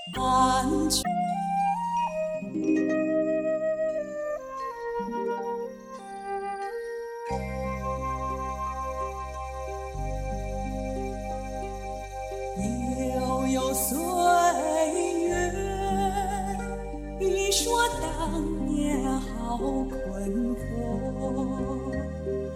安居。悠悠岁月，忆说当年好困惑。